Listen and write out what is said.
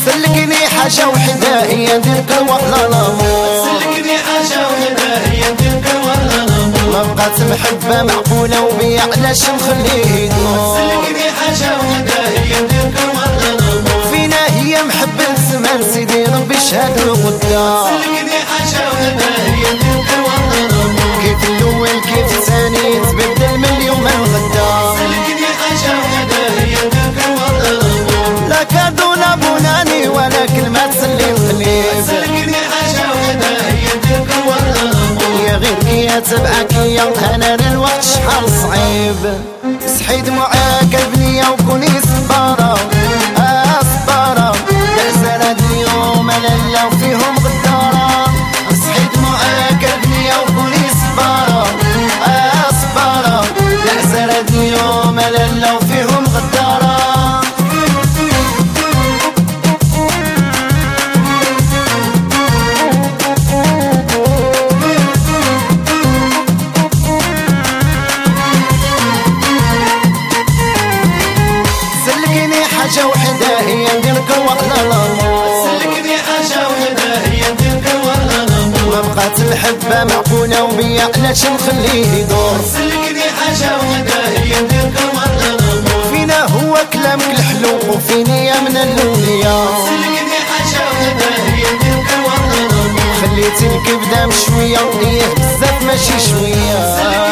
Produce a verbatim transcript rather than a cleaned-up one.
سلكني حاجة وحدة هي ديرك ولا الامور، سلكني حاجة وحدة هي ديرك ولا الامور. ما بقات محبة معقولة وبيا علاش نخليه يدور، سلكني حاجة وحدة هي ديرك ولا الامور. فينا هي محبة زمان سيدي ربي شهد القدام، سلكني حاجة وحدة هي ديرك ولا الامور. كيف الاول كيف الثاني يتبدل من اليوم لغدا، سلكني حاجة وحدة هي ديرك ولا الامور. لا كادو لا بوناني ولا كلمة تسلي القليب، سلكني حاجة وحدة هي ديرك ولا الامور. يا غير كيا تبعك يا انا الوقت شحال صعيب، صحيت معاك البنية وكوني صبارة اه صبارة، يعزل هاد اليوم لالا وفيهم غدارة، صحيت معاك البنية وكوني صبارة اه صبارة، يعزل هاد اليوم لالا وفيهم غدارة. حاجة وحدة هي ديرك ولا الامور، سلكني حاجة وحدة هي ديرك ولا الامور. ما بقات المحبة معقولة وبيا علاش نخليه يدور، سلكني حاجة وحدة هي ديرك ولا الامور. فينا هو كلامك الحلو وفيني يا من اللولية، سلكني حاجة وحدة هي ديرك ولا الامور. خليتي الكبدة مشوية وإيه بزاف ماشي شوية.